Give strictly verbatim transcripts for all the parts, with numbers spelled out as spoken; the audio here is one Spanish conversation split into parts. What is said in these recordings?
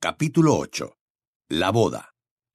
Capítulo ocho. La boda.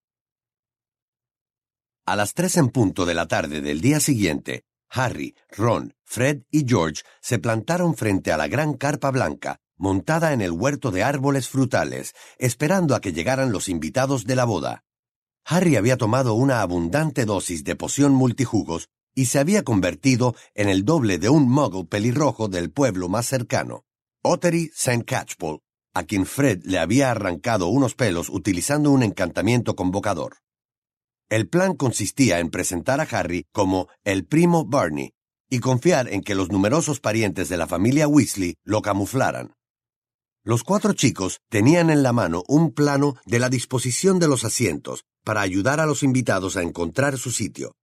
A las tres en punto de la tarde del día siguiente, Harry, Ron, Fred y George se plantaron frente a la gran carpa blanca, montada en el huerto de árboles frutales, esperando a que llegaran los invitados de la boda. Harry había tomado una abundante dosis de poción multijugos y se había convertido en el doble de un muggle pelirrojo del pueblo más cercano, Ottery Saint Catchpole, a quien Fred le había arrancado unos pelos utilizando un encantamiento convocador. El plan consistía en presentar a Harry como el primo Barney y confiar en que los numerosos parientes de la familia Weasley lo camuflaran. Los cuatro chicos tenían en la mano un plano de la disposición de los asientos para ayudar a los invitados a encontrar su sitio.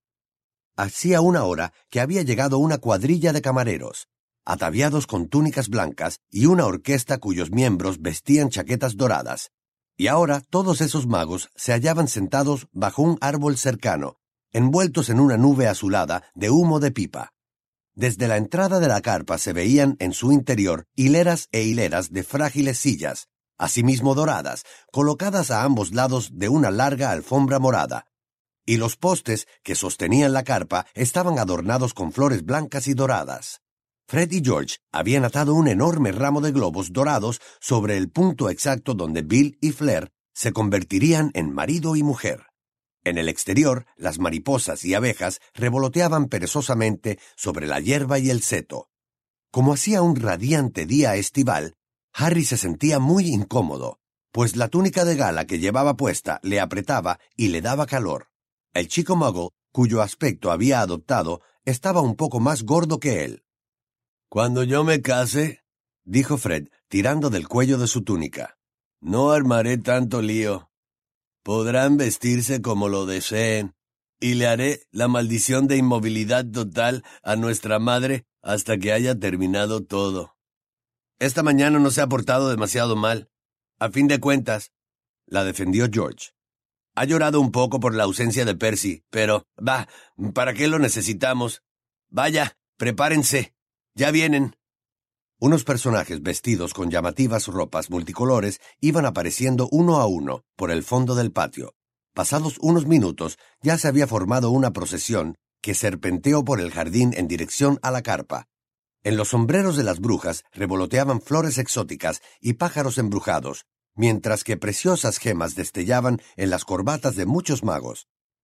Hacía una hora que había llegado una cuadrilla de camareros, ataviados con túnicas blancas y una orquesta cuyos miembros vestían chaquetas doradas, y ahora todos esos magos se hallaban sentados bajo un árbol cercano, envueltos en una nube azulada de humo de pipa. Desde la entrada de la carpa se veían en su interior hileras e hileras de frágiles sillas, asimismo doradas, colocadas a ambos lados de una larga alfombra morada, y los postes que sostenían la carpa estaban adornados con flores blancas y doradas. Fred y George habían atado un enorme ramo de globos dorados sobre el punto exacto donde Bill y Fleur se convertirían en marido y mujer. En el exterior, las mariposas y abejas revoloteaban perezosamente sobre la hierba y el seto. Como hacía un radiante día estival, Harry se sentía muy incómodo, pues la túnica de gala que llevaba puesta le apretaba y le daba calor. El chico muggle, cuyo aspecto había adoptado, estaba un poco más gordo que él. «Cuando yo me case», dijo Fred, tirando del cuello de su túnica, «no armaré tanto lío. Podrán vestirse como lo deseen, y le haré la maldición de inmovilidad total a nuestra madre hasta que haya terminado todo. Esta mañana no se ha portado demasiado mal. A fin de cuentas», la defendió George. «Ha llorado un poco por la ausencia de Percy, pero, bah, ¿para qué lo necesitamos? Vaya, prepárense. ¡Ya vienen!». Unos personajes vestidos con llamativas ropas multicolores iban apareciendo uno a uno por el fondo del patio. Pasados unos minutos, ya se había formado una procesión que serpenteó por el jardín en dirección a la carpa. En los sombreros de las brujas revoloteaban flores exóticas y pájaros embrujados, mientras que preciosas gemas destellaban en las corbatas de muchos magos.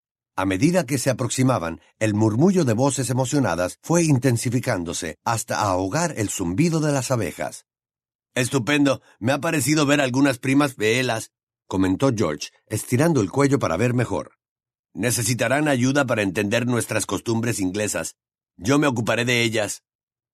A medida que se aproximaban, el murmullo de voces emocionadas fue intensificándose hasta ahogar el zumbido de las abejas. «Estupendo, me ha parecido ver algunas primas veelas», comentó George, estirando el cuello para ver mejor. «Necesitarán ayuda para entender nuestras costumbres inglesas. Yo me ocuparé de ellas».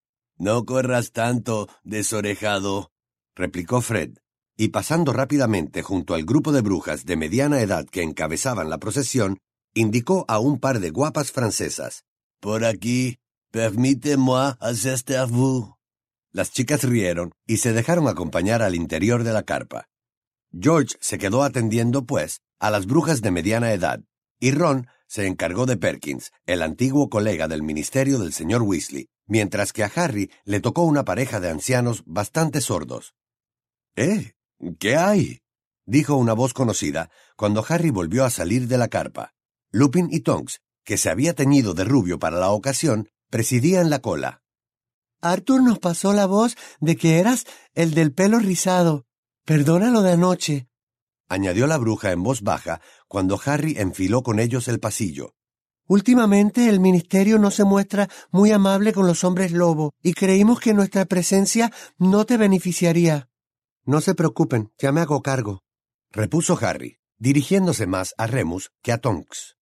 «No corras tanto, desorejado», replicó Fred, y pasando rápidamente junto al grupo de brujas de mediana edad que encabezaban la procesión, indicó a un par de guapas francesas. «Por aquí, permítez-moi asister à vous». Las chicas rieron y se dejaron acompañar al interior de la carpa. George se quedó atendiendo, pues, a las brujas de mediana edad, y Ron se encargó de Perkins, el antiguo colega del ministerio del señor Weasley, mientras que a Harry le tocó una pareja de ancianos bastante sordos. «¿Eh? ¿Qué hay?», dijo una voz conocida cuando Harry volvió a salir de la carpa. Lupin y Tonks, que se había teñido de rubio para la ocasión, presidían la cola. «Arthur nos pasó la voz de que eras el del pelo rizado. Perdona lo de anoche», añadió la bruja en voz baja cuando Harry enfiló con ellos el pasillo. «Últimamente el ministerio no se muestra muy amable con los hombres lobo, y creímos que nuestra presencia no te beneficiaría». «No se preocupen, ya me hago cargo», repuso Harry, dirigiéndose más a Remus que a Tonks.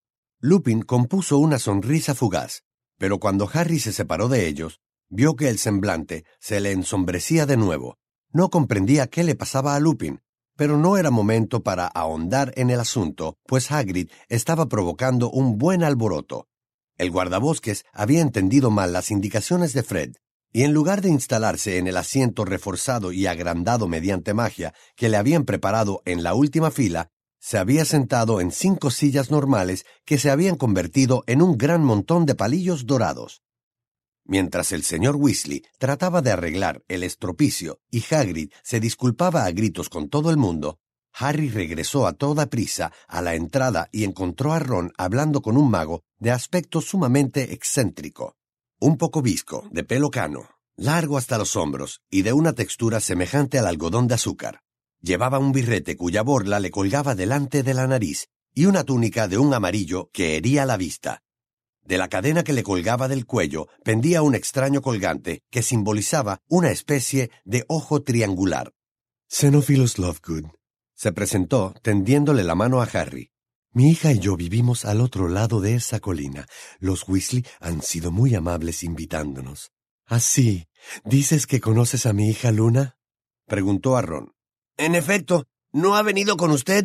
Lupin compuso una sonrisa fugaz, pero cuando Harry se separó de ellos, vio que el semblante se le ensombrecía de nuevo. No comprendía qué le pasaba a Lupin, pero no era momento para ahondar en el asunto, pues Hagrid estaba provocando un buen alboroto. El guardabosques había entendido mal las indicaciones de Fred, y en lugar de instalarse en el asiento reforzado y agrandado mediante magia que le habían preparado en la última fila, se había sentado en cinco sillas normales que se habían convertido en un gran montón de palillos dorados. Mientras el señor Weasley trataba de arreglar el estropicio y Hagrid se disculpaba a gritos con todo el mundo, Harry regresó a toda prisa a la entrada y encontró a Ron hablando con un mago de aspecto sumamente excéntrico. Un poco visco, de pelo cano, largo hasta los hombros y de una textura semejante al algodón de azúcar. Llevaba un birrete cuya borla le colgaba delante de la nariz y una túnica de un amarillo que hería la vista. De la cadena que le colgaba del cuello pendía un extraño colgante que simbolizaba una especie de ojo triangular. Xenophilus Lovegood se presentó tendiéndole la mano a Harry. Mi hija y yo vivimos al otro lado de esa colina. Los Weasley han sido muy amables invitándonos. ¿Ah, sí? ¿Dices que conoces a mi hija Luna? Preguntó a Ron. En efecto, ¿no ha venido con usted?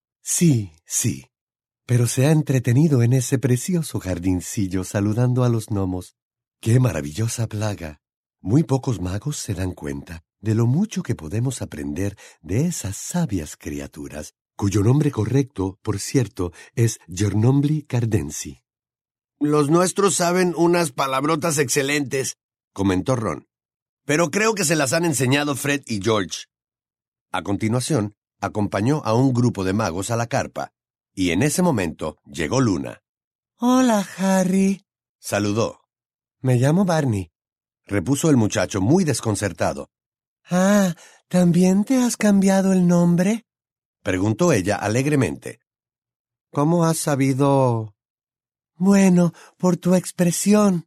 Sí, sí. Pero se ha entretenido en ese precioso jardincillo saludando a los gnomos. ¡Qué maravillosa plaga! Muy pocos magos se dan cuenta de lo mucho que podemos aprender de esas sabias criaturas, cuyo nombre correcto, por cierto, es Gernombli cardensi. Los nuestros saben unas palabrotas excelentes, comentó Ron, pero creo que se las han enseñado Fred y George. A continuación, acompañó a un grupo de magos a la carpa, y en ese momento llegó Luna. Hola, Harry. Saludó. Me llamo Barney, repuso el muchacho muy desconcertado. Ah, ¿también te has cambiado el nombre? Preguntó ella alegremente. ¿Cómo has sabido? Bueno, por tu expresión.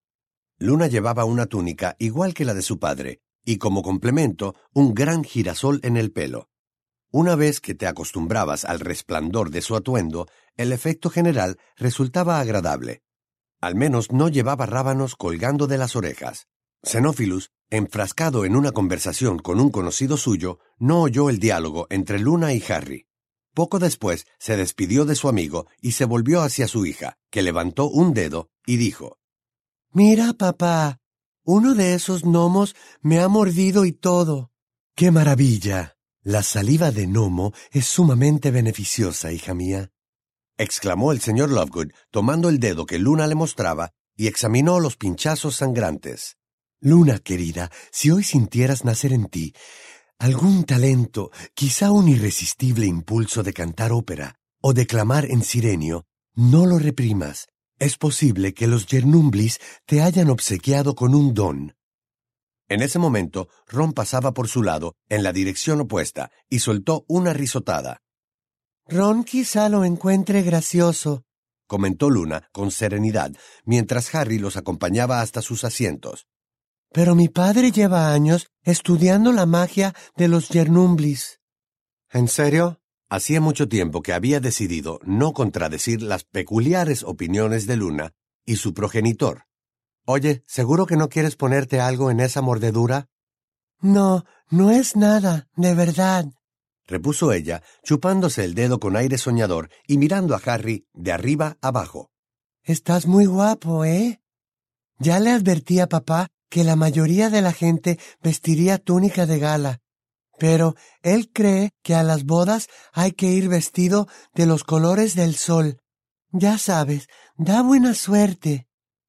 Luna llevaba una túnica igual que la de su padre, y como complemento, un gran girasol en el pelo. Una vez que te acostumbrabas al resplandor de su atuendo, el efecto general resultaba agradable. Al menos no llevaba rábanos colgando de las orejas. Xenophilus, enfrascado en una conversación con un conocido suyo, no oyó el diálogo entre Luna y Harry. Poco después se despidió de su amigo y se volvió hacia su hija, que levantó un dedo y dijo: «Mira, papá, uno de esos gnomos me ha mordido y todo». ¡Qué maravilla! La saliva de gnomo es sumamente beneficiosa, hija mía, exclamó el señor Lovegood, tomando el dedo que Luna le mostraba y examinó los pinchazos sangrantes. Luna, querida, si hoy sintieras nacer en ti algún talento, quizá un irresistible impulso de cantar ópera o declamar en sirenio, no lo reprimas. Es posible que los Gernumblis te hayan obsequiado con un don. En ese momento, Ron pasaba por su lado, en la dirección opuesta, y soltó una risotada. Ron quizá lo encuentre gracioso, comentó Luna con serenidad, mientras Harry los acompañaba hasta sus asientos. Pero mi padre lleva años estudiando la magia de los Gernumblis. ¿En serio? Hacía mucho tiempo que había decidido no contradecir las peculiares opiniones de Luna y su progenitor. Oye, ¿seguro que no quieres ponerte algo en esa mordedura? No, no es nada, de verdad, repuso ella, chupándose el dedo con aire soñador y mirando a Harry de arriba abajo. Estás muy guapo, ¿eh? Ya le advertí a papá que la mayoría de la gente vestiría túnica de gala, pero él cree que a las bodas hay que ir vestido de los colores del sol. Ya sabes, da buena suerte.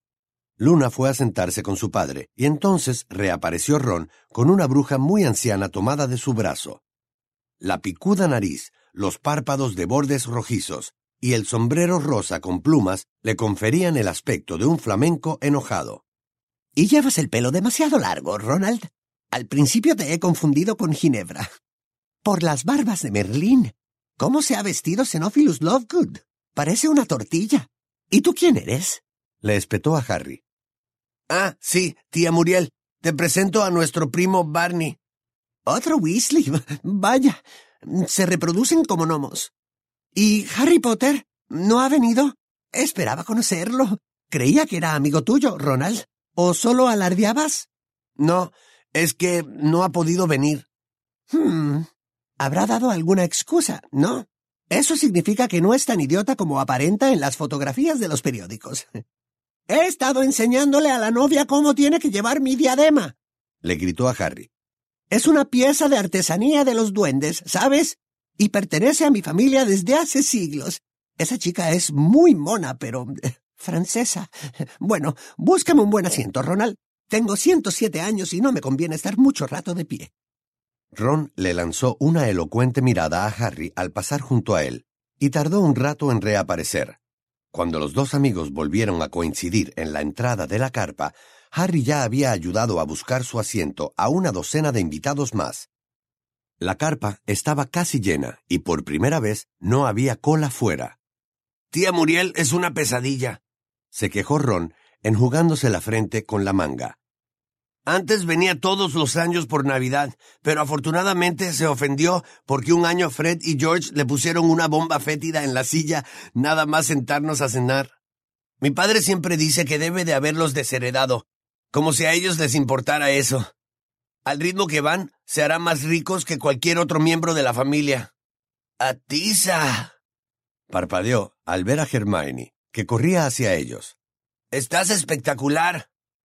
Luna fue a sentarse con su padre, y entonces reapareció Ron con una bruja muy anciana tomada de su brazo. La picuda nariz, los párpados de bordes rojizos y el sombrero rosa con plumas le conferían el aspecto de un flamenco enojado. Y llevas el pelo demasiado largo, Ronald. Al principio te he confundido con Ginebra. Por las barbas de Merlín. ¿Cómo se ha vestido Xenophilus Lovegood? Parece una tortilla. ¿Y tú quién eres? Le espetó a Harry. Ah, sí, tía Muriel. Te presento a nuestro primo Barney. Otro Weasley. Vaya, se reproducen como gnomos. ¿Y Harry Potter? ¿No ha venido? Esperaba conocerlo. Creía que era amigo tuyo, Ronald. ¿O solo alardeabas? No, es que no ha podido venir. Hmm. Habrá dado alguna excusa, ¿no? Eso significa que no es tan idiota como aparenta en las fotografías de los periódicos. He estado enseñándole a la novia cómo tiene que llevar mi diadema, le gritó a Harry. Es una pieza de artesanía de los duendes, ¿sabes? Y pertenece a mi familia desde hace siglos. Esa chica es muy mona, pero Francesa. Bueno, búscame un buen asiento, Ronald. Tengo ciento siete años y no me conviene estar mucho rato de pie. Ron le lanzó una elocuente mirada a Harry al pasar junto a él, y tardó un rato en reaparecer. Cuando los dos amigos volvieron a coincidir en la entrada de la carpa, Harry ya había ayudado a buscar su asiento a una docena de invitados más. La carpa estaba casi llena y por primera vez no había cola fuera. «Tía Muriel es una pesadilla», se quejó Ron, enjugándose la frente con la manga. «Antes venía todos los años por Navidad, pero afortunadamente se ofendió porque un año Fred y George le pusieron una bomba fétida en la silla nada más sentarnos a cenar. Mi padre siempre dice que debe de haberlos desheredado, como si a ellos les importara eso. Al ritmo que van, se harán más ricos que cualquier otro miembro de la familia». «¡Atiza!», parpadeó al ver a Hermione, que corría hacia ellos. «¡Estás espectacular!».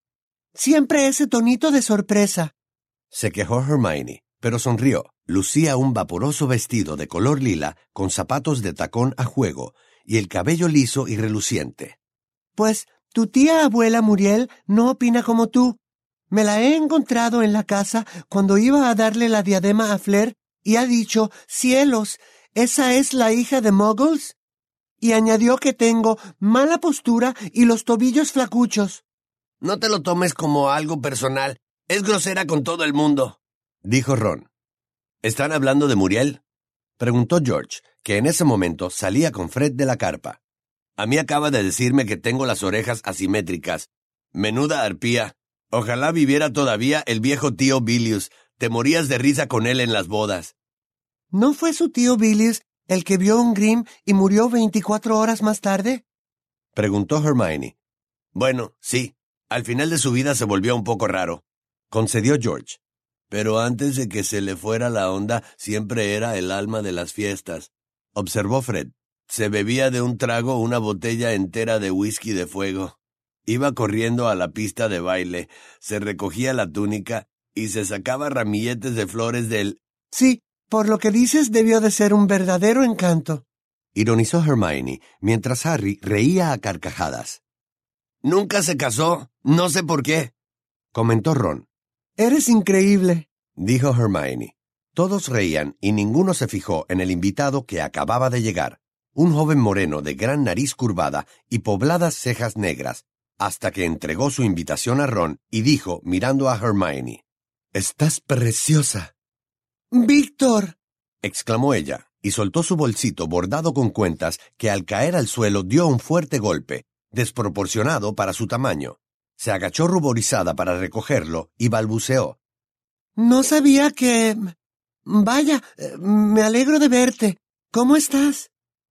Siempre ese tonito de sorpresa, se quejó Hermione, pero sonrió. Lucía un vaporoso vestido de color lila con zapatos de tacón a juego y el cabello liso y reluciente. Pues tu tía abuela Muriel no opina como tú. Me la he encontrado en la casa cuando iba a darle la diadema a Fleur y ha dicho, «Cielos, ¿esa es la hija de Muggles?». Y añadió que tengo mala postura y los tobillos flacuchos. «No te lo tomes como algo personal. Es grosera con todo el mundo», dijo Ron. «¿Están hablando de Muriel?», preguntó George, que en ese momento salía con Fred de la carpa. «A mí acaba de decirme que tengo las orejas asimétricas. Menuda arpía. Ojalá viviera todavía el viejo tío Bilius. Te morías de risa con él en las bodas». ¿No fue su tío Bilius el que vio un Grimm y murió veinticuatro horas más tarde?, preguntó Hermione. «Bueno, sí. Al final de su vida se volvió un poco raro», concedió George. «Pero antes de que se le fuera la onda, siempre era el alma de las fiestas», observó Fred. «Se bebía de un trago una botella entera de whisky de fuego. Iba corriendo a la pista de baile, se recogía la túnica y se sacaba ramilletes de flores del...». «Sí, por lo que dices debió de ser un verdadero encanto», ironizó Hermione, mientras Harry reía a carcajadas. «Nunca se casó, no sé por qué», comentó Ron. «Eres increíble», dijo Hermione. Todos reían y ninguno se fijó en el invitado que acababa de llegar, un joven moreno de gran nariz curvada y pobladas cejas negras, hasta que entregó su invitación a Ron y dijo, mirando a Hermione, «Estás preciosa». «¡Víctor!», exclamó ella, y soltó su bolsito bordado con cuentas que al caer al suelo dio un fuerte golpe, desproporcionado para su tamaño. Se agachó ruborizada para recogerlo y balbuceó. «No sabía que... Vaya, me alegro de verte. ¿Cómo estás?»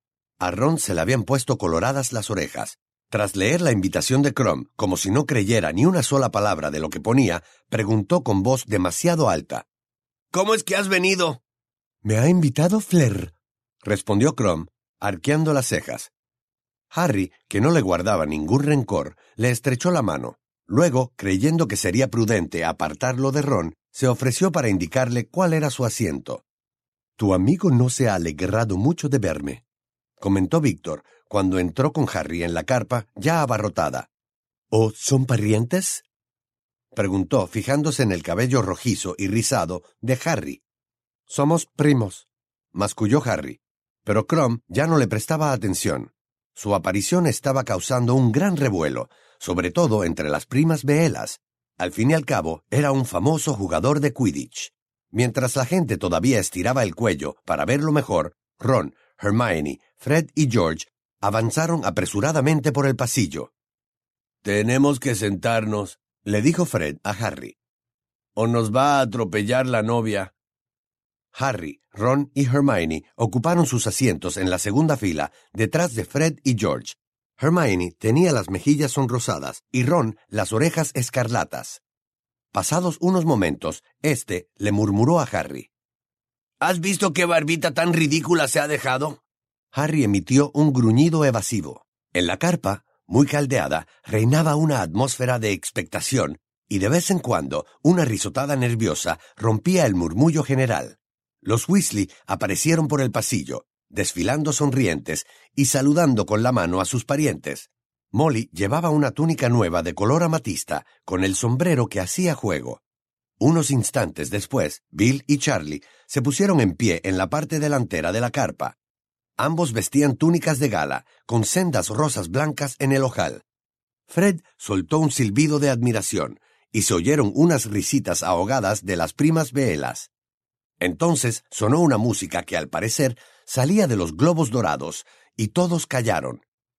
A Ron se le habían puesto coloradas las orejas. Tras leer la invitación de Krum, como si no creyera ni una sola palabra de lo que ponía, preguntó con voz demasiado alta. «¿Cómo es que has venido?» «Me ha invitado Fleur», respondió Krum, arqueando las cejas. Harry, que no le guardaba ningún rencor, le estrechó la mano. Luego, creyendo que sería prudente apartarlo de Ron, se ofreció para indicarle cuál era su asiento. «Tu amigo no se ha alegrado mucho de verme», comentó Víctor, cuando entró con Harry en la carpa ya abarrotada. «¿O son parientes?», preguntó, fijándose en el cabello rojizo y rizado de Harry. «Somos primos», masculló Harry, pero Krum ya no le prestaba atención. Su aparición estaba causando un gran revuelo, sobre todo entre las primas Beelas. Al fin y al cabo, era un famoso jugador de Quidditch. Mientras la gente todavía estiraba el cuello para verlo mejor, Ron, Hermione, Fred y George avanzaron apresuradamente por el pasillo. «Tenemos que sentarnos», le dijo Fred a Harry, «o nos va a atropellar la novia». Harry, Ron y Hermione ocuparon sus asientos en la segunda fila, detrás de Fred y George. Hermione tenía las mejillas sonrosadas y Ron las orejas escarlatas. Pasados unos momentos, éste le murmuró a Harry. «¿Has visto qué barbita tan ridícula se ha dejado?» Harry emitió un gruñido evasivo. En la carpa, muy caldeada, reinaba una atmósfera de expectación, y de vez en cuando una risotada nerviosa rompía el murmullo general. Los Weasley aparecieron por el pasillo, desfilando sonrientes y saludando con la mano a sus parientes. Molly llevaba una túnica nueva de color amatista con el sombrero que hacía juego. Unos instantes después, Bill y Charlie se pusieron en pie en la parte delantera de la carpa. Ambos vestían túnicas de gala, con sendas rosas blancas en el ojal. Fred soltó un silbido de admiración, y se oyeron unas risitas ahogadas de las primas Beelas. Entonces sonó una música que al parecer salía de los globos dorados, y todos callaron.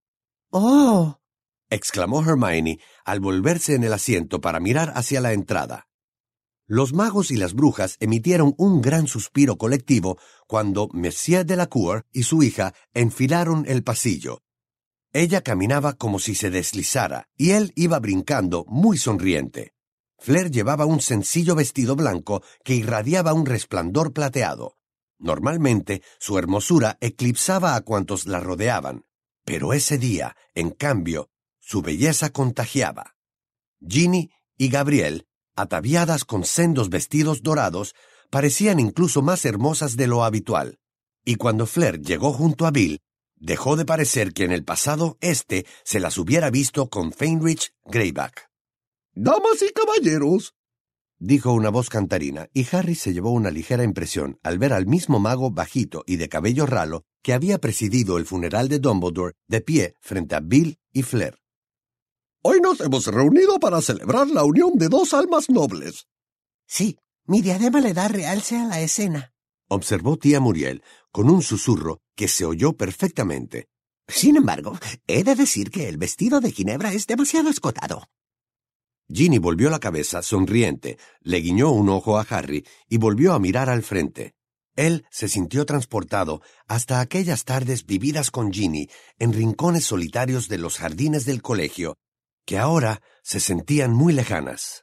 ¡Oh! —exclamó Hermione al volverse en el asiento para mirar hacia la entrada. Los magos y las brujas emitieron un gran suspiro colectivo cuando Monsieur Delacour y su hija enfilaron el pasillo. Ella caminaba como si se deslizara, y él iba brincando muy sonriente. Fleur llevaba un sencillo vestido blanco que irradiaba un resplandor plateado. Normalmente, su hermosura eclipsaba a cuantos la rodeaban, pero ese día, en cambio, su belleza contagiaba. Ginny y Gabrielle, ataviadas con sendos vestidos dorados, parecían incluso más hermosas de lo habitual, y cuando Fleur llegó junto a Bill, dejó de parecer que en el pasado éste se las hubiera visto con Fenrich Greyback. «Damas y caballeros», dijo una voz cantarina, y Harry se llevó una ligera impresión al ver al mismo mago bajito y de cabello ralo que había presidido el funeral de Dumbledore de pie frente a Bill y Fleur. «Hoy nos hemos reunido para celebrar la unión de dos almas nobles». Sí, mi diadema le da realce a la escena, observó tía Muriel con un susurro que se oyó perfectamente. Sin embargo, he de decir que el vestido de Ginebra es demasiado escotado. Ginny volvió la cabeza sonriente, le guiñó un ojo a Harry y volvió a mirar al frente. Él se sintió transportado hasta aquellas tardes vividas con Ginny en rincones solitarios de los jardines del colegio, que ahora se sentían muy lejanas.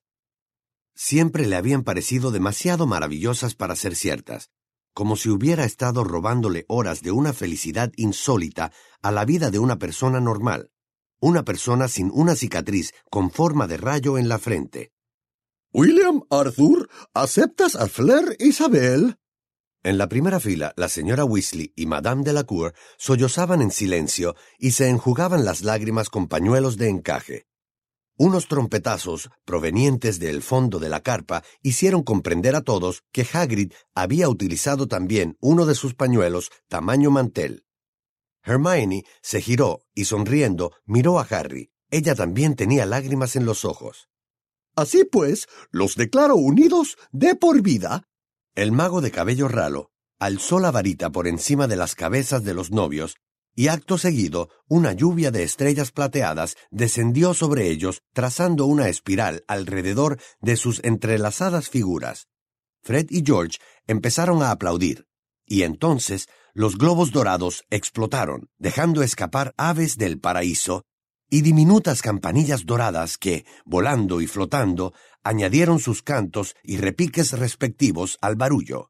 Siempre le habían parecido demasiado maravillosas para ser ciertas, como si hubiera estado robándole horas de una felicidad insólita a la vida de una persona normal, una persona sin una cicatriz con forma de rayo en la frente. «William Arthur, ¿aceptas a Fleur Isabel?» En la primera fila, la señora Weasley y Madame Delacour sollozaban en silencio y se enjugaban las lágrimas con pañuelos de encaje. Unos trompetazos provenientes del fondo de la carpa hicieron comprender a todos que Hagrid había utilizado también uno de sus pañuelos tamaño mantel. Hermione se giró y sonriendo miró a Harry. Ella también tenía lágrimas en los ojos. «Así pues, los declaro unidos de por vida». El mago de cabello ralo alzó la varita por encima de las cabezas de los novios y acto seguido una lluvia de estrellas plateadas descendió sobre ellos trazando una espiral alrededor de sus entrelazadas figuras. Fred y George empezaron a aplaudir, y entonces los globos dorados explotaron, dejando escapar aves del paraíso y diminutas campanillas doradas que, volando y flotando, añadieron sus cantos y repiques respectivos al barullo.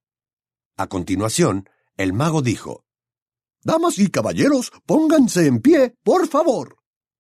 A continuación, el mago dijo: «Damas y caballeros, pónganse en pie, por favor».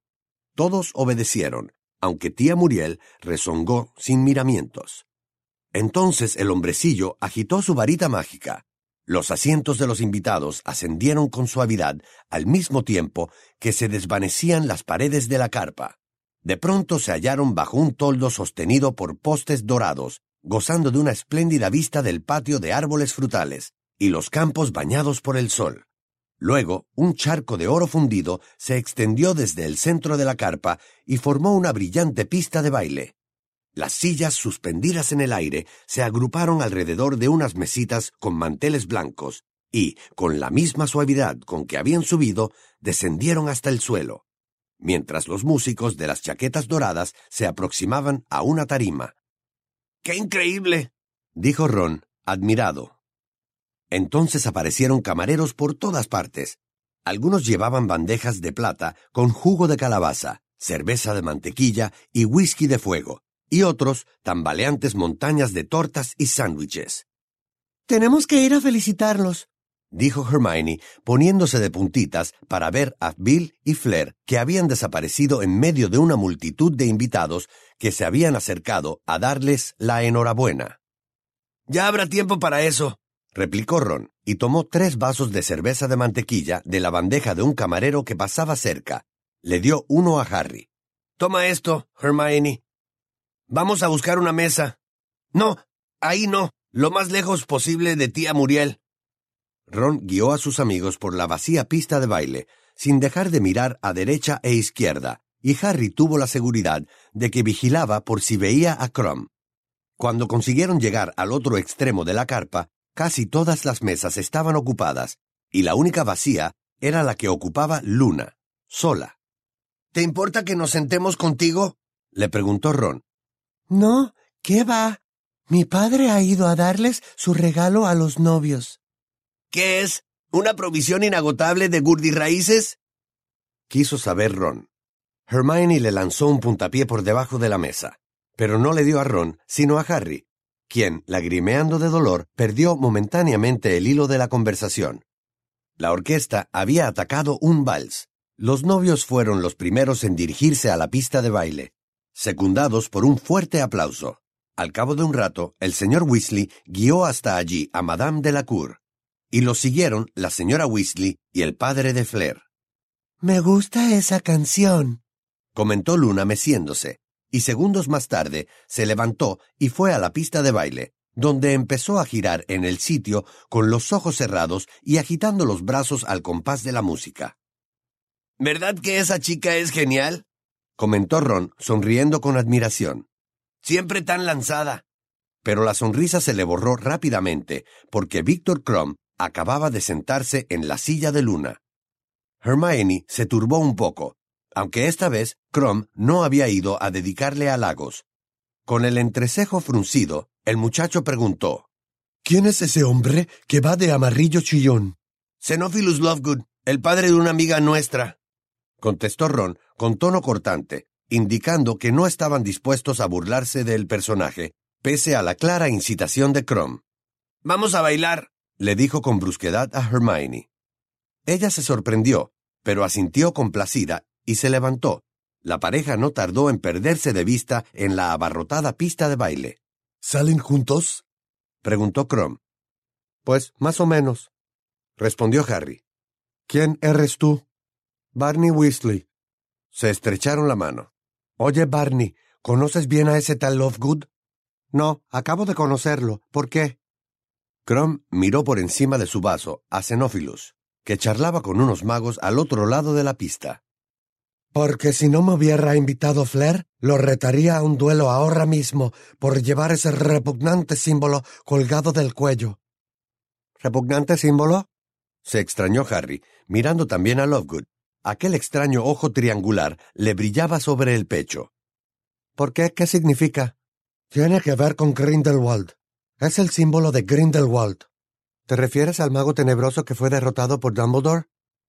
Todos obedecieron, aunque tía Muriel rezongó sin miramientos. Entonces el hombrecillo agitó su varita mágica. Los asientos de los invitados ascendieron con suavidad al mismo tiempo que se desvanecían las paredes de la carpa. De pronto se hallaron bajo un toldo sostenido por postes dorados, gozando de una espléndida vista del patio de árboles frutales y los campos bañados por el sol. Luego, un charco de oro fundido se extendió desde el centro de la carpa y formó una brillante pista de baile. Las sillas suspendidas en el aire se agruparon alrededor de unas mesitas con manteles blancos y, con la misma suavidad con que habían subido, descendieron hasta el suelo, mientras los músicos de las chaquetas doradas se aproximaban a una tarima. «¡Qué increíble!», dijo Ron, admirado. Entonces aparecieron camareros por todas partes. Algunos llevaban bandejas de plata con jugo de calabaza, cerveza de mantequilla y whisky de fuego, y otros tambaleantes montañas de tortas y sándwiches. «Tenemos que ir a felicitarlos», dijo Hermione, poniéndose de puntitas para ver a Bill y Fleur, que habían desaparecido en medio de una multitud de invitados que se habían acercado a darles la enhorabuena. «Ya habrá tiempo para eso», replicó Ron, y tomó tres vasos de cerveza de mantequilla de la bandeja de un camarero que pasaba cerca. Le dio uno a Harry. «Toma esto, Hermione. Vamos a buscar una mesa». «No, ahí no, lo más lejos posible de tía Muriel». Ron guió a sus amigos por la vacía pista de baile, sin dejar de mirar a derecha e izquierda, y Harry tuvo la seguridad de que vigilaba por si veía a Krum. Cuando consiguieron llegar al otro extremo de la carpa, casi todas las mesas estaban ocupadas, y la única vacía era la que ocupaba Luna, sola. «¿Te importa que nos sentemos contigo?», le preguntó Ron. «No, ¿qué va? Mi padre ha ido a darles su regalo a los novios». «¿Qué es? ¿Una provisión inagotable de gurdirraíces?», quiso saber Ron. Hermione le lanzó un puntapié por debajo de la mesa, pero no le dio a Ron, sino a Harry, quien, lagrimeando de dolor, perdió momentáneamente el hilo de la conversación. La orquesta había atacado un vals. Los novios fueron los primeros en dirigirse a la pista de baile, secundados por un fuerte aplauso. Al cabo de un rato, el señor Weasley guió hasta allí a Madame Delacour, y los siguieron la señora Weasley y el padre de Fleur. «Me gusta esa canción», comentó Luna meciéndose, y segundos más tarde se levantó y fue a la pista de baile, donde empezó a girar en el sitio con los ojos cerrados y agitando los brazos al compás de la música. «¿Verdad que esa chica es genial?», comentó Ron, sonriendo con admiración. «Siempre tan lanzada». Pero la sonrisa se le borró rápidamente, porque Víctor Krum acababa de sentarse en la silla de Luna. Hermione se turbó un poco, aunque esta vez Krum no había ido a dedicarle halagos. Con el entrecejo fruncido, el muchacho preguntó: «¿Quién es ese hombre que va de amarillo chillón?» «Xenophilus Lovegood, el padre de una amiga nuestra», contestó Ron con tono cortante, indicando que no estaban dispuestos a burlarse del personaje, pese a la clara incitación de Krum. «Vamos a bailar», le dijo con brusquedad a Hermione. Ella se sorprendió, pero asintió complacida y se levantó. La pareja no tardó en perderse de vista en la abarrotada pista de baile. ¿Salen juntos?, preguntó Krum. «Pues, más o menos», respondió Harry. «¿Quién eres tú?» «Barney Weasley». Se estrecharon la mano. «Oye, Barney, ¿conoces bien a ese tal Lovegood?» «No, acabo de conocerlo. ¿Por qué?» Krum miró por encima de su vaso a Xenophilus, que charlaba con unos magos al otro lado de la pista. «Porque si no me hubiera invitado Fleur, lo retaría a un duelo ahora mismo por llevar ese repugnante símbolo colgado del cuello». ¿Repugnante símbolo?, se extrañó Harry, mirando también a Lovegood. Aquel extraño ojo triangular le brillaba sobre el pecho. ¿Por qué? ¿Qué significa? Tiene que ver con Grindelwald. Es el símbolo de Grindelwald. ¿Te refieres al mago tenebroso que fue derrotado por Dumbledore?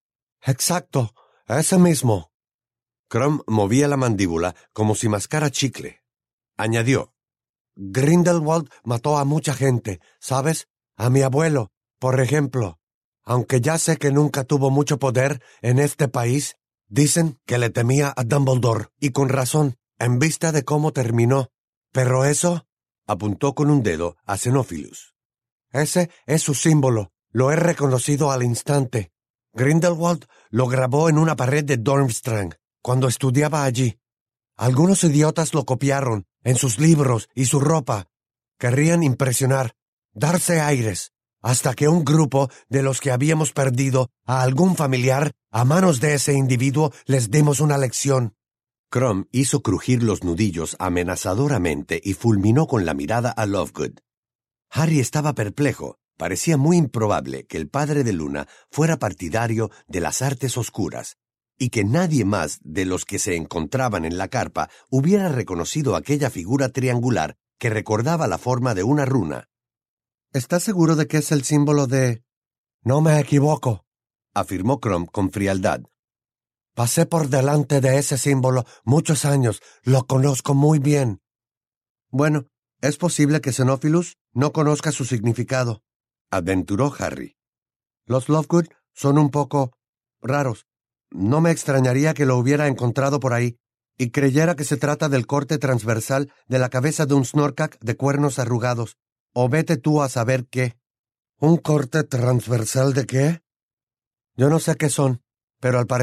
Exacto, ese mismo. Krum movía la mandíbula como si mascara chicle. Añadió: Grindelwald mató a mucha gente, ¿sabes? A mi abuelo, por ejemplo. Aunque ya sé que nunca tuvo mucho poder en este país, dicen que le temía a Dumbledore, y con razón, en vista de cómo terminó. Pero eso, apuntó con un dedo a Xenophilus. Ese es su símbolo, lo he reconocido al instante. Grindelwald lo grabó en una pared de Durmstrang, cuando estudiaba allí. Algunos idiotas lo copiaron, en sus libros y su ropa. Querrían impresionar, darse aires, hasta que un grupo de los que habíamos perdido a algún familiar a manos de ese individuo les dimos una lección. Krum hizo crujir los nudillos amenazadoramente y fulminó con la mirada a Lovegood. Harry estaba perplejo. Parecía muy improbable que el padre de Luna fuera partidario de las artes oscuras, y que nadie más de los que se encontraban en la carpa hubiera reconocido aquella figura triangular que recordaba la forma de una runa. ¿Estás seguro de que es el símbolo de...? No me equivoco, afirmó Krum con frialdad. Pasé por delante de ese símbolo muchos años, lo conozco muy bien. Bueno, es posible que Xenophilus no conozca su significado, aventuró Harry. Los Lovegood son un poco raros. No me extrañaría que lo hubiera encontrado por ahí y creyera que se trata del corte transversal de la cabeza de un Snorkack de cuernos arrugados. O vete tú a saber qué. ¿Un corte transversal de qué? Yo no sé qué son, pero al parecer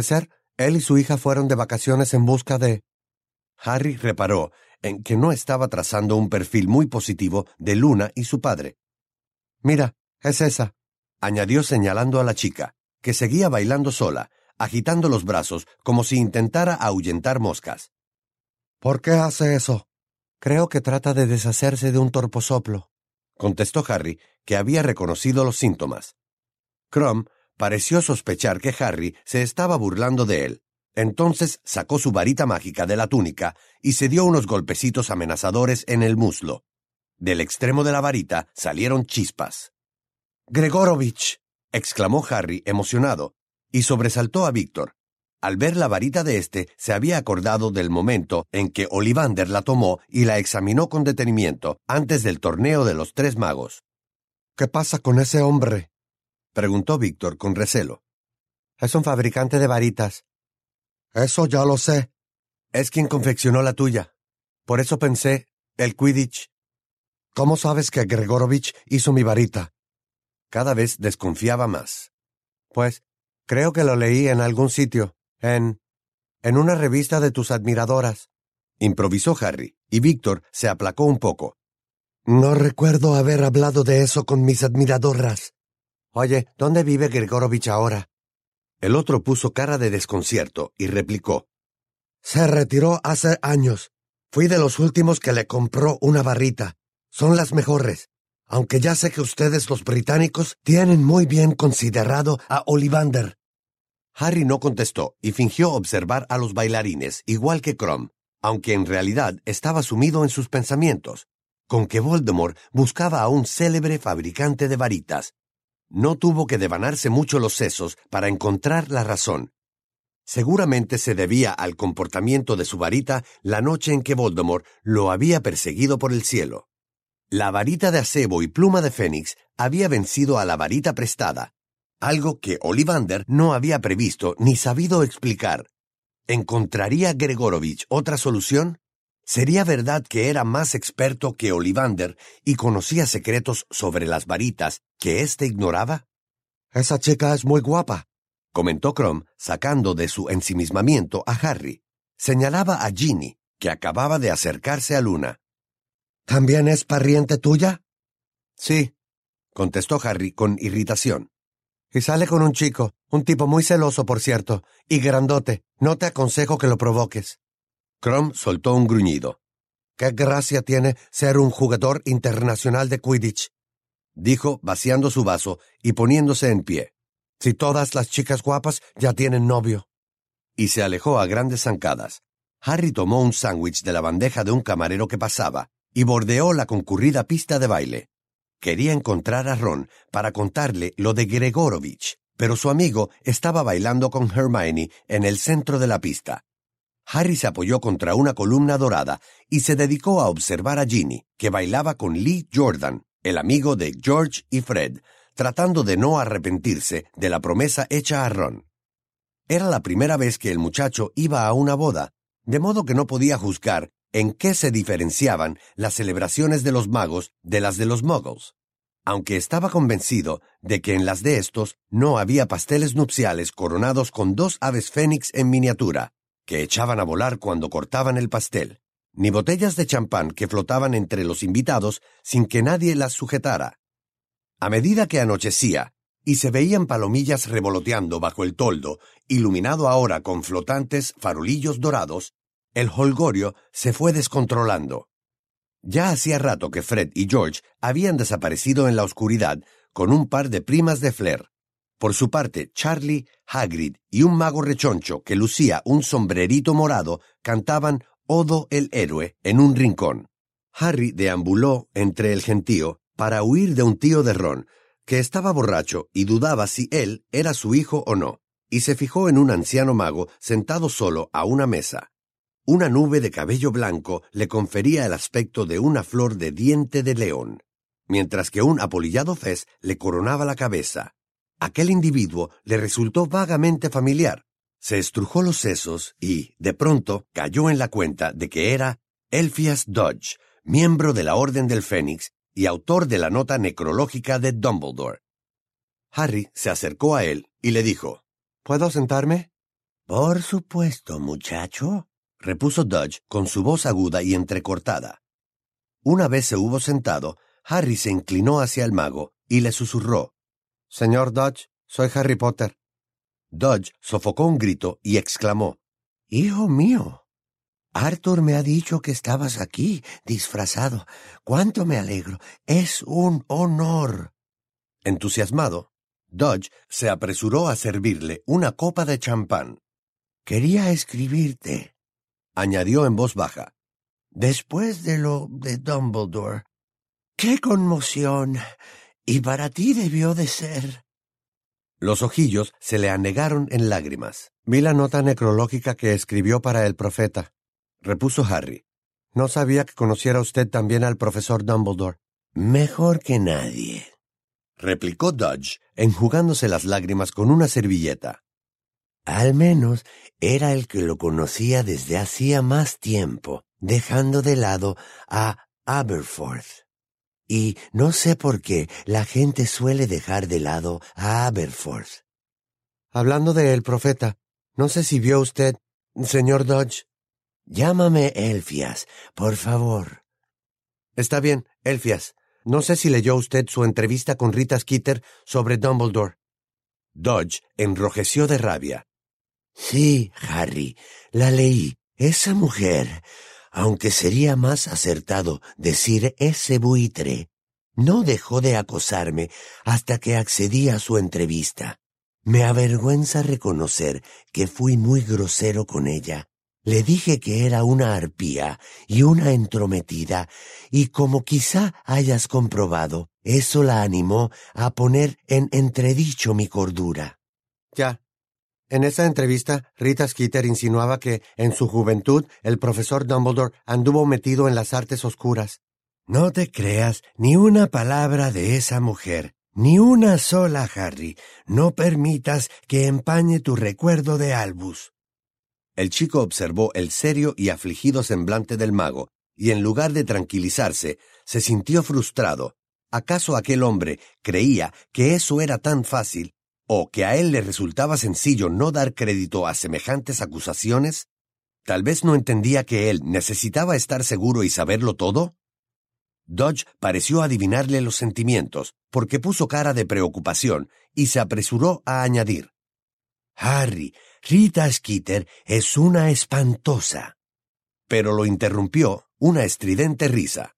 Él y su hija fueron de vacaciones en busca de... Harry reparó en que no estaba trazando un perfil muy positivo de Luna y su padre. «Mira, es esa», añadió señalando a la chica, que seguía bailando sola, agitando los brazos como si intentara ahuyentar moscas. ¿Por qué hace eso? Creo que trata de deshacerse de un torposoplo, contestó Harry, que había reconocido los síntomas. Crumb pareció sospechar que Harry se estaba burlando de él. Entonces sacó su varita mágica de la túnica y se dio unos golpecitos amenazadores en el muslo. Del extremo de la varita salieron chispas. «¡Gregorovich!», exclamó Harry emocionado, y sobresaltó a Víctor. Al ver la varita de éste, se había acordado del momento en que Ollivander la tomó y la examinó con detenimiento antes del torneo de los tres magos. «¿Qué pasa con ese hombre?», preguntó Víctor con recelo. «Es un fabricante de varitas». «Eso ya lo sé». «Es quien confeccionó la tuya. Por eso pensé, el Quidditch». «¿Cómo sabes que Gregorovich hizo mi varita?». Cada vez desconfiaba más. «Pues, creo que lo leí en algún sitio, en... en una revista de tus admiradoras», improvisó Harry, y Víctor se aplacó un poco. «No recuerdo haber hablado de eso con mis admiradoras». «Oye, ¿dónde vive Gregorovich ahora?». El otro puso cara de desconcierto y replicó. «Se retiró hace años. Fui de los últimos que le compró una varita. Son las mejores. Aunque ya sé que ustedes, los británicos, tienen muy bien considerado a Ollivander». Harry no contestó y fingió observar a los bailarines, igual que Crumb, aunque en realidad estaba sumido en sus pensamientos, con que Voldemort buscaba a un célebre fabricante de varitas. No tuvo que devanarse mucho los sesos para encontrar la razón. Seguramente se debía al comportamiento de su varita la noche en que Voldemort lo había perseguido por el cielo. La varita de acebo y pluma de fénix había vencido a la varita prestada, algo que Ollivander no había previsto ni sabido explicar. ¿Encontraría Gregorovich otra solución? ¿Sería verdad que era más experto que Ollivander y conocía secretos sobre las varitas que éste ignoraba? «Esa chica es muy guapa», comentó Crumb, sacando de su ensimismamiento a Harry. Señalaba a Ginny, que acababa de acercarse a Luna. «¿También es pariente tuya?». «Sí», contestó Harry con irritación. «Y sale con un chico, un tipo muy celoso, por cierto, y grandote. No te aconsejo que lo provoques». Crumb soltó un gruñido. «Qué gracia tiene ser un jugador internacional de Quidditch», dijo, vaciando su vaso y poniéndose en pie. «Si todas las chicas guapas ya tienen novio». Y se alejó a grandes zancadas. Harry tomó un sándwich de la bandeja de un camarero que pasaba y bordeó la concurrida pista de baile. Quería encontrar a Ron para contarle lo de Gregorovich, pero su amigo estaba bailando con Hermione en el centro de la pista. Harry se apoyó contra una columna dorada y se dedicó a observar a Ginny, que bailaba con Lee Jordan, el amigo de George y Fred, tratando de no arrepentirse de la promesa hecha a Ron. Era la primera vez que el muchacho iba a una boda, de modo que no podía juzgar en qué se diferenciaban las celebraciones de los magos de las de los muggles, aunque estaba convencido de que en las de estos no había pasteles nupciales coronados con dos aves fénix en miniatura, que echaban a volar cuando cortaban el pastel, ni botellas de champán que flotaban entre los invitados sin que nadie las sujetara. A medida que anochecía, y se veían palomillas revoloteando bajo el toldo, iluminado ahora con flotantes farolillos dorados, el jolgorio se fue descontrolando. Ya hacía rato que Fred y George habían desaparecido en la oscuridad con un par de primas de Flair. Por su parte, Charlie, Hagrid y un mago rechoncho que lucía un sombrerito morado cantaban Odo el héroe en un rincón. Harry deambuló entre el gentío para huir de un tío de Ron, que estaba borracho y dudaba si él era su hijo o no, y se fijó en un anciano mago sentado solo a una mesa. Una nube de cabello blanco le confería el aspecto de una flor de diente de león, mientras que un apolillado fez le coronaba la cabeza. Aquel individuo le resultó vagamente familiar. Se estrujó los sesos y, de pronto, cayó en la cuenta de que era Elphias Dodge, miembro de la Orden del Fénix y autor de la nota necrológica de Dumbledore. Harry se acercó a él y le dijo, «¿Puedo sentarme?». Por supuesto, muchacho, repuso Dodge con su voz aguda y entrecortada. Una vez se hubo sentado, Harry se inclinó hacia el mago y le susurró: «Señor Dodge, soy Harry Potter». Dodge sofocó un grito y exclamó: «¡Hijo mío! Arthur me ha dicho que estabas aquí, disfrazado. ¡Cuánto me alegro! ¡Es un honor!». Entusiasmado, Dodge se apresuró a servirle una copa de champán. «Quería escribirte», añadió en voz baja, «después de lo de Dumbledore. ¡Qué conmoción! Y para ti debió de ser». Los ojillos se le anegaron en lágrimas. «Vi la nota necrológica que escribió para el profeta», repuso Harry. «No sabía que conociera usted también al profesor Dumbledore». «Mejor que nadie», replicó Dodge, enjugándose las lágrimas con una servilleta. «Al menos era el que lo conocía desde hacía más tiempo, dejando de lado a Aberforth. Y no sé por qué la gente suele dejar de lado a Aberforth». «Hablando de el profeta, no sé si vio usted, señor Dodge». «Llámame Elfias, por favor». «Está bien, Elfias. No sé si leyó usted su entrevista con Rita Skeeter sobre Dumbledore». Dodge enrojeció de rabia. «Sí, Harry, la leí. Esa mujer, aunque sería más acertado decir ese buitre, no dejó de acosarme hasta que accedí a su entrevista. Me avergüenza reconocer que fui muy grosero con ella. Le dije que era una arpía y una entrometida, y como quizá hayas comprobado, eso la animó a poner en entredicho mi cordura». «Ya. En esa entrevista, Rita Skeeter insinuaba que, en su juventud, el profesor Dumbledore anduvo metido en las artes oscuras». «No te creas ni una palabra de esa mujer, ni una sola, Harry. No permitas que empañe tu recuerdo de Albus». El chico observó el serio y afligido semblante del mago, y en lugar de tranquilizarse, se sintió frustrado. ¿Acaso aquel hombre creía que eso era tan fácil, o que a él le resultaba sencillo no dar crédito a semejantes acusaciones? ¿Tal vez no entendía que él necesitaba estar seguro y saberlo todo? Dodge pareció adivinarle los sentimientos, porque puso cara de preocupación, y se apresuró a añadir: «Harry, Rita Skeeter es una espantosa». Pero lo interrumpió una estridente risa.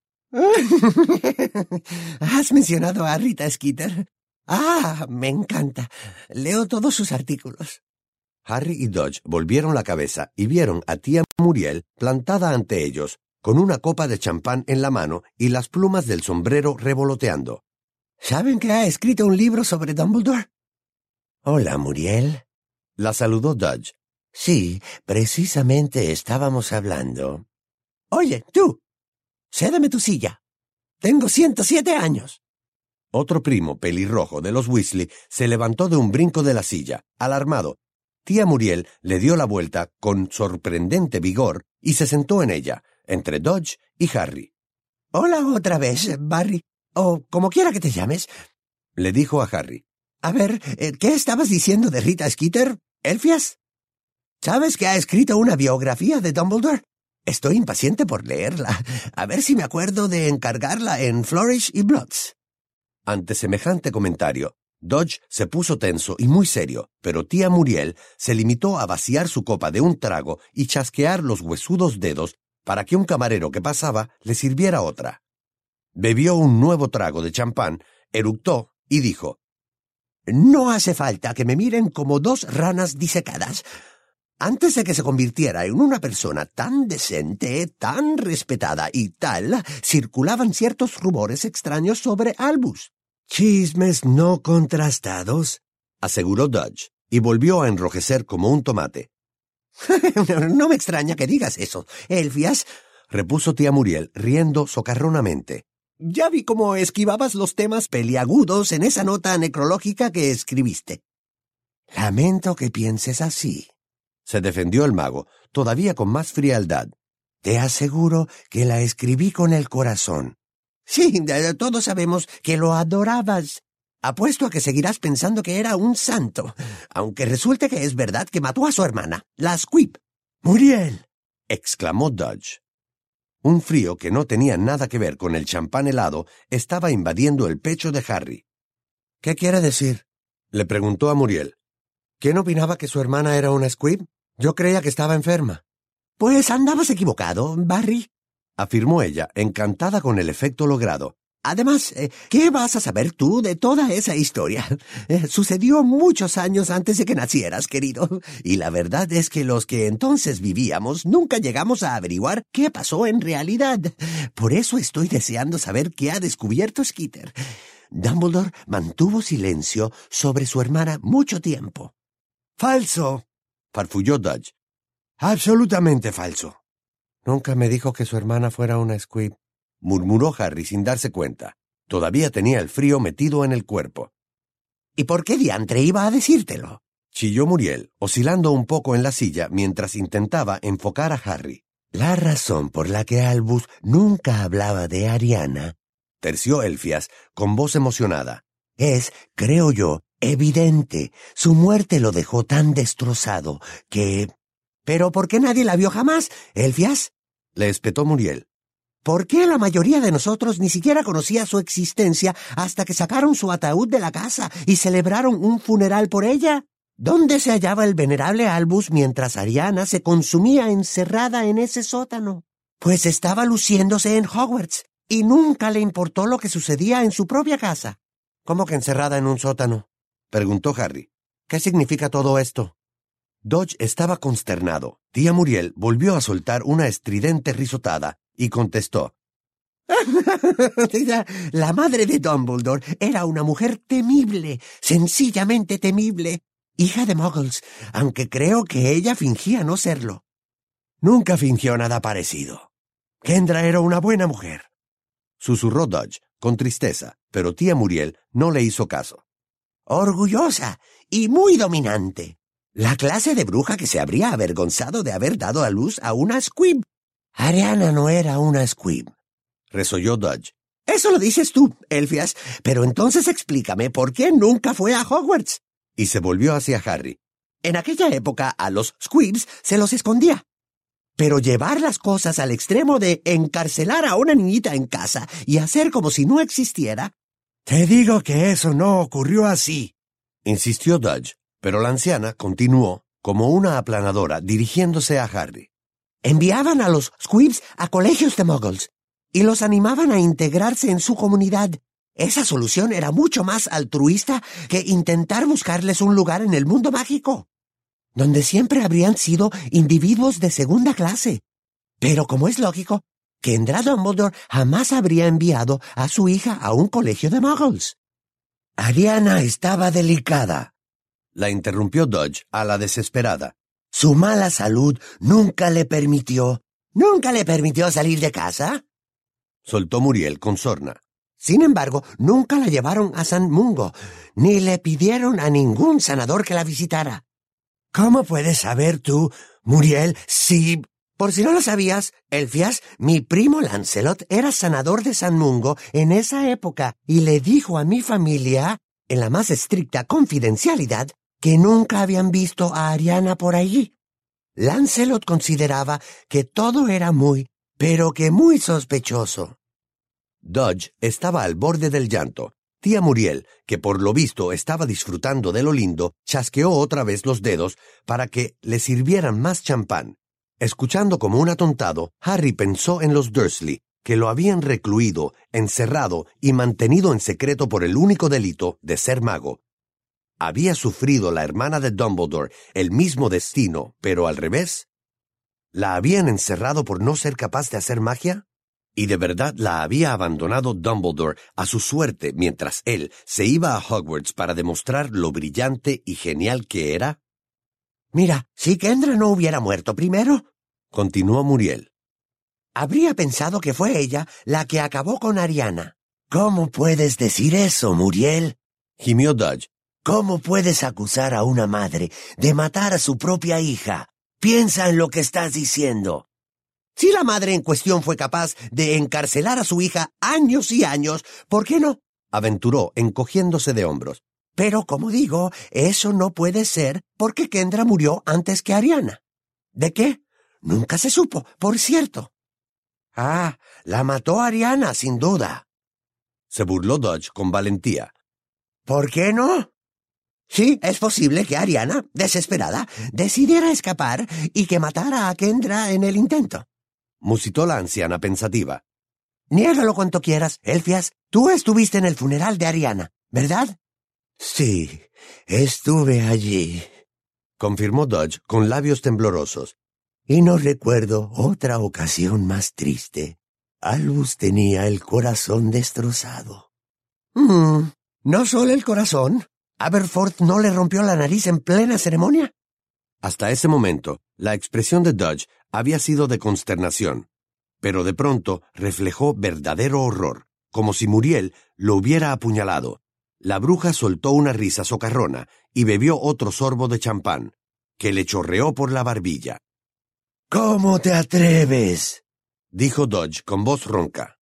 «¿Has mencionado a Rita Skeeter? Ah, me encanta. Leo todos sus artículos». Harry y Dodge volvieron la cabeza y vieron a tía Muriel plantada ante ellos, con una copa de champán en la mano y las plumas del sombrero revoloteando. «¿Saben que ha escrito un libro sobre Dumbledore?» «Hola, Muriel», la saludó Dodge. «Sí, precisamente estábamos hablando». «Oye, tú, cédeme tu silla. Tengo ciento siete años». Otro primo pelirrojo de los Weasley se levantó de un brinco de la silla, alarmado. Tía Muriel le dio la vuelta con sorprendente vigor y se sentó en ella, entre Dodge y Harry. «Hola otra vez, Barry, o como quiera que te llames», le dijo a Harry. «A ver, ¿qué estabas diciendo de Rita Skeeter, Elfias? ¿Sabes que ha escrito una biografía de Dumbledore? Estoy impaciente por leerla. A ver si me acuerdo de encargarla en Flourish y Bloods». Ante semejante comentario, Dodge se puso tenso y muy serio, pero tía Muriel se limitó a vaciar su copa de un trago y chasquear los huesudos dedos para que un camarero que pasaba le sirviera otra. Bebió un nuevo trago de champán, eructó y dijo: «No hace falta que me miren como dos ranas disecadas. Antes de que se convirtiera en una persona tan decente, tan respetada y tal, circulaban ciertos rumores extraños sobre Albus». «Chismes no contrastados», aseguró Dodge, y volvió a enrojecer como un tomate. «No me extraña que digas eso, Elfias», repuso tía Muriel, riendo socarronamente. «Ya vi cómo esquivabas los temas peliagudos en esa nota necrológica que escribiste». «Lamento que pienses así», se defendió el mago, todavía con más frialdad. «Te aseguro que la escribí con el corazón». «Sí, todos sabemos que lo adorabas. Apuesto a que seguirás pensando que era un santo, aunque resulte que es verdad que mató a su hermana, la Squib. ¡Muriel!, exclamó Dodge. Un frío que no tenía nada que ver con el champán helado estaba invadiendo el pecho de Harry. ¿Qué quiere decir?, le preguntó a Muriel. ¿Quién opinaba que su hermana era una Squib? Yo creía que estaba enferma. Pues andabas equivocado, Barry, afirmó ella, encantada con el efecto logrado. Además, eh, ¿qué vas a saber tú de toda esa historia? Eh, sucedió muchos años antes de que nacieras, querido. Y la verdad es que los que entonces vivíamos nunca llegamos a averiguar qué pasó en realidad. Por eso estoy deseando saber qué ha descubierto Skeeter. Dumbledore mantuvo silencio sobre su hermana mucho tiempo. ¡Falso!, farfulló Dodge. ¡Absolutamente falso! Nunca me dijo que su hermana fuera una Squib, murmuró Harry sin darse cuenta. Todavía tenía el frío metido en el cuerpo. ¿Y por qué diantre iba a decírtelo?, chilló Muriel, oscilando un poco en la silla mientras intentaba enfocar a Harry. La razón por la que Albus nunca hablaba de Ariana, terció Elfias con voz emocionada, es, creo yo, evidente. Su muerte lo dejó tan destrozado que... ¿Pero por qué nadie la vio jamás, Elfias?, le espetó Muriel. ¿Por qué la mayoría de nosotros ni siquiera conocía su existencia hasta que sacaron su ataúd de la casa y celebraron un funeral por ella? ¿Dónde se hallaba el venerable Albus mientras Ariana se consumía encerrada en ese sótano? Pues estaba luciéndose en Hogwarts y nunca le importó lo que sucedía en su propia casa. ¿Cómo que encerrada en un sótano?, preguntó Harry. ¿Qué significa todo esto? Dodge estaba consternado. Tía Muriel volvió a soltar una estridente risotada y contestó. La madre de Dumbledore era una mujer temible, sencillamente temible, hija de muggles, aunque creo que ella fingía no serlo. Nunca fingió nada parecido. Kendra era una buena mujer, susurró Dodge con tristeza, pero tía Muriel no le hizo caso. Orgullosa y muy dominante. La clase de bruja que se habría avergonzado de haber dado a luz a una Squib. Ariana no era una Squib, resolló Dodge. Eso lo dices tú, Elfias, pero entonces explícame por qué nunca fue a Hogwarts. Y se volvió hacia Harry. En aquella época a los Squibs se los escondía. Pero llevar las cosas al extremo de encarcelar a una niñita en casa y hacer como si no existiera... Te digo que eso no ocurrió así, insistió Dodge, pero la anciana continuó como una aplanadora dirigiéndose a Harry. Enviaban a los Squibs a colegios de muggles y los animaban a integrarse en su comunidad. Esa solución era mucho más altruista que intentar buscarles un lugar en el mundo mágico, donde siempre habrían sido individuos de segunda clase. Pero como es lógico, Kendra Dumbledore jamás habría enviado a su hija a un colegio de muggles. Ariana estaba delicada, la interrumpió Dodge a la desesperada. Su mala salud nunca le permitió... ¿Nunca le permitió salir de casa?, soltó Muriel con sorna. Sin embargo, nunca la llevaron a San Mungo, ni le pidieron a ningún sanador que la visitara. ¿Cómo puedes saber tú, Muriel, si... Por si no lo sabías, Elfias, mi primo Lancelot era sanador de San Mungo en esa época y le dijo a mi familia, en la más estricta confidencialidad, que nunca habían visto a Ariana por allí. Lancelot consideraba que todo era muy, pero que muy sospechoso. Dodge estaba al borde del llanto. Tía Muriel, que por lo visto estaba disfrutando de lo lindo, chasqueó otra vez los dedos para que le sirvieran más champán. Escuchando como un atontado, Harry pensó en los Dursley, que lo habían recluido, encerrado y mantenido en secreto por el único delito de ser mago. ¿Había sufrido la hermana de Dumbledore el mismo destino, pero al revés? ¿La habían encerrado por no ser capaz de hacer magia? ¿Y de verdad la había abandonado Dumbledore a su suerte mientras él se iba a Hogwarts para demostrar lo brillante y genial que era? Mira, si Kendra no hubiera muerto primero, continuó Muriel, habría pensado que fue ella la que acabó con Ariana. ¿Cómo puedes decir eso, Muriel?, gimió Dodge. ¿Cómo puedes acusar a una madre de matar a su propia hija? Piensa en lo que estás diciendo. Si la madre en cuestión fue capaz de encarcelar a su hija años y años, ¿por qué no? aventuró, encogiéndose de hombros. Pero, como digo, eso no puede ser porque Kendra murió antes que Ariana. ¿De qué? Nunca se supo, por cierto. Ah, la mató Ariana, sin duda. Se burló Dodge con valentía. ¿Por qué no? Sí, es posible que Ariana, desesperada, decidiera escapar y que matara a Kendra en el intento. Musitó la anciana pensativa. Niégalo cuanto quieras, Elfias. Tú estuviste en el funeral de Ariana, ¿verdad? Sí, estuve allí, confirmó Dodge con labios temblorosos. Y no recuerdo otra ocasión más triste. Albus tenía el corazón destrozado. Hmm, ¿no solo el corazón? ¿Aberforth no le rompió la nariz en plena ceremonia? Hasta ese momento, la expresión de Dodge había sido de consternación, pero de pronto reflejó verdadero horror, como si Muriel lo hubiera apuñalado. La bruja soltó una risa socarrona y bebió otro sorbo de champán, que le chorreó por la barbilla. ¿Cómo te atreves?, dijo Dodge con voz ronca.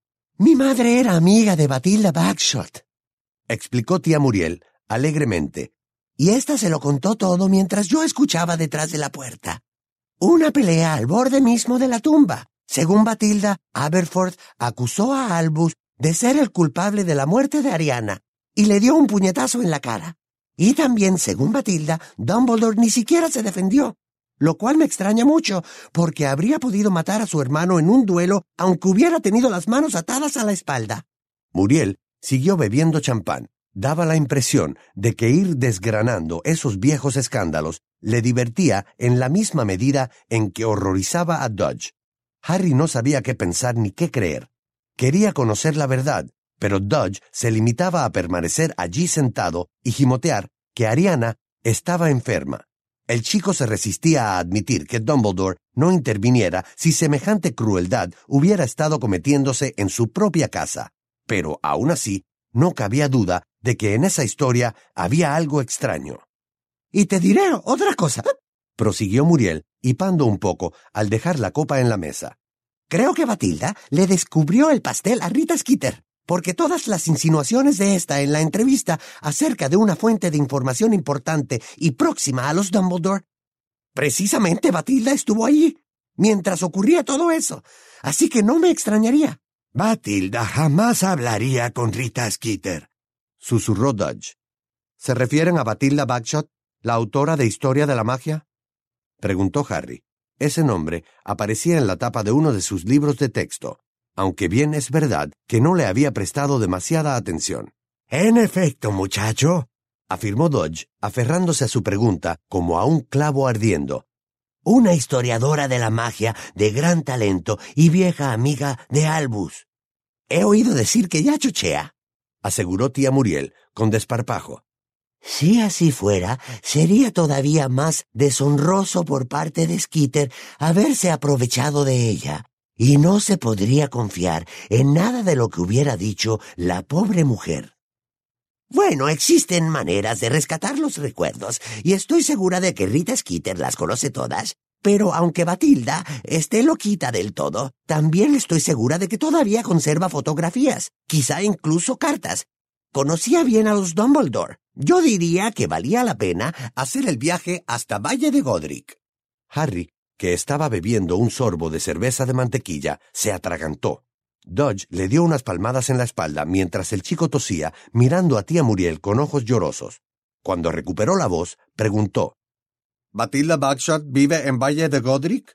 Mi madre era amiga de Batilda Bagshot, explicó tía Muriel alegremente, y ésta se lo contó todo mientras yo escuchaba detrás de la puerta. Una pelea al borde mismo de la tumba. Según Batilda, Aberforth acusó a Albus de ser el culpable de la muerte de Ariana y le dio un puñetazo en la cara. Y también, según Batilda, Dumbledore ni siquiera se defendió, lo cual me extraña mucho, porque habría podido matar a su hermano en un duelo aunque hubiera tenido las manos atadas a la espalda. Muriel siguió bebiendo champán. Daba la impresión de que ir desgranando esos viejos escándalos le divertía en la misma medida en que horrorizaba a Dodge. Harry no sabía qué pensar ni qué creer. Quería conocer la verdad, pero Dodge se limitaba a permanecer allí sentado y gimotear que Ariana estaba enferma. El chico se resistía a admitir que Dumbledore no interviniera si semejante crueldad hubiera estado cometiéndose en su propia casa, pero aún así no cabía duda de que en esa historia había algo extraño. «Y te diré otra cosa», prosiguió Muriel, hipando un poco al dejar la copa en la mesa. «Creo que Batilda le descubrió el pastel a Rita Skeeter, porque todas las insinuaciones de esta en la entrevista acerca de una fuente de información importante y próxima a los Dumbledore, precisamente Batilda estuvo allí, mientras ocurría todo eso, así que no me extrañaría». «Batilda jamás hablaría con Rita Skeeter», susurró Dodge. ¿Se refieren a Batilda Bagshot, la autora de Historia de la Magia?, preguntó Harry. Ese nombre aparecía en la tapa de uno de sus libros de texto, aunque bien es verdad que no le había prestado demasiada atención. «En efecto, muchacho», afirmó Dodge, aferrándose a su pregunta como a un clavo ardiendo. «Una historiadora de la magia de gran talento y vieja amiga de Albus. He oído decir que ya chochea», aseguró tía Muriel con desparpajo. Si así fuera, sería todavía más deshonroso por parte de Skeeter haberse aprovechado de ella, y no se podría confiar en nada de lo que hubiera dicho la pobre mujer. Bueno, existen maneras de rescatar los recuerdos, y estoy segura de que Rita Skeeter las conoce todas, pero aunque Batilda esté loquita del todo, también estoy segura de que todavía conserva fotografías, quizá incluso cartas. Conocía bien a los Dumbledore. Yo diría que valía la pena hacer el viaje hasta Valle de Godric. Harry, que estaba bebiendo un sorbo de cerveza de mantequilla, se atragantó. Dodge le dio unas palmadas en la espalda mientras el chico tosía, mirando a tía Muriel con ojos llorosos. Cuando recuperó la voz, preguntó: ¿Batilda Bagshot vive en Valle de Godric?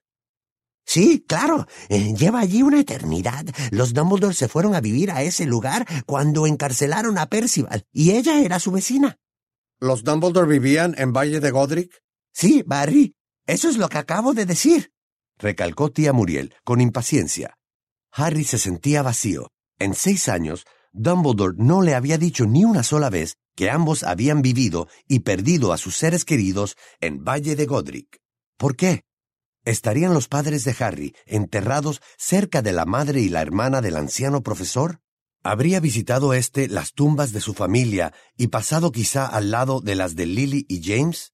Sí, claro. Eh, lleva allí una eternidad. Los Dumbledore se fueron a vivir a ese lugar cuando encarcelaron a Percival, y ella era su vecina. ¿Los Dumbledore vivían en Valle de Godric? Sí, Barry. Eso es lo que acabo de decir, recalcó tía Muriel, con impaciencia. Harry se sentía vacío. En seis años, Dumbledore no le había dicho ni una sola vez que ambos habían vivido y perdido a sus seres queridos en Valle de Godric. ¿Por qué? ¿Estarían los padres de Harry enterrados cerca de la madre y la hermana del anciano profesor? ¿Habría visitado éste las tumbas de su familia y pasado quizá al lado de las de Lily y James?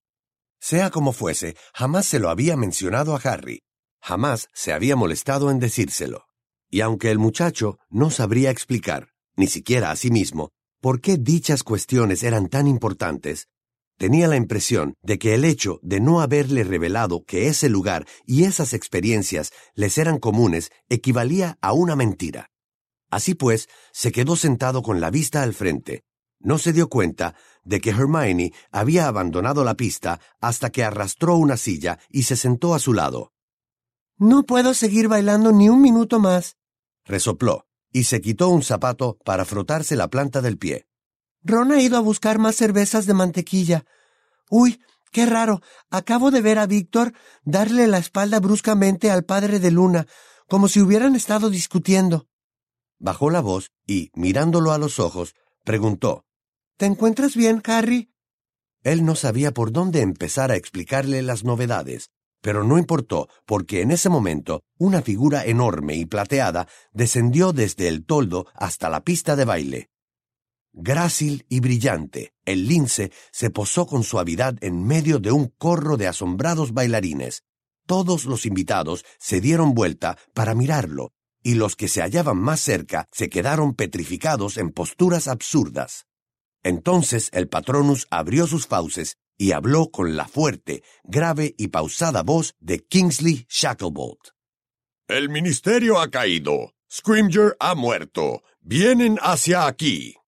Sea como fuese, jamás se lo había mencionado a Harry. Jamás se había molestado en decírselo. Y aunque el muchacho no sabría explicar, ni siquiera a sí mismo, por qué dichas cuestiones eran tan importantes, tenía la impresión de que el hecho de no haberle revelado que ese lugar y esas experiencias les eran comunes equivalía a una mentira. Así pues, se quedó sentado con la vista al frente. No se dio cuenta de que Hermione había abandonado la pista hasta que arrastró una silla y se sentó a su lado. «No puedo seguir bailando ni un minuto más», resopló, y se quitó un zapato para frotarse la planta del pie. «Ron ha ido a buscar más cervezas de mantequilla. Uy, qué raro, acabo de ver a Víctor darle la espalda bruscamente al padre de Luna, como si hubieran estado discutiendo». Bajó la voz y, mirándolo a los ojos, preguntó: «¿Te encuentras bien, Harry?» Él no sabía por dónde empezar a explicarle las novedades, pero no importó, porque en ese momento una figura enorme y plateada descendió desde el toldo hasta la pista de baile. Grácil y brillante, el lince se posó con suavidad en medio de un corro de asombrados bailarines. Todos los invitados se dieron vuelta para mirarlo, y los que se hallaban más cerca se quedaron petrificados en posturas absurdas. Entonces el Patronus abrió sus fauces y habló con la fuerte, grave y pausada voz de Kingsley Shacklebolt. «El ministerio ha caído. Scrimgeour ha muerto. Vienen hacia aquí».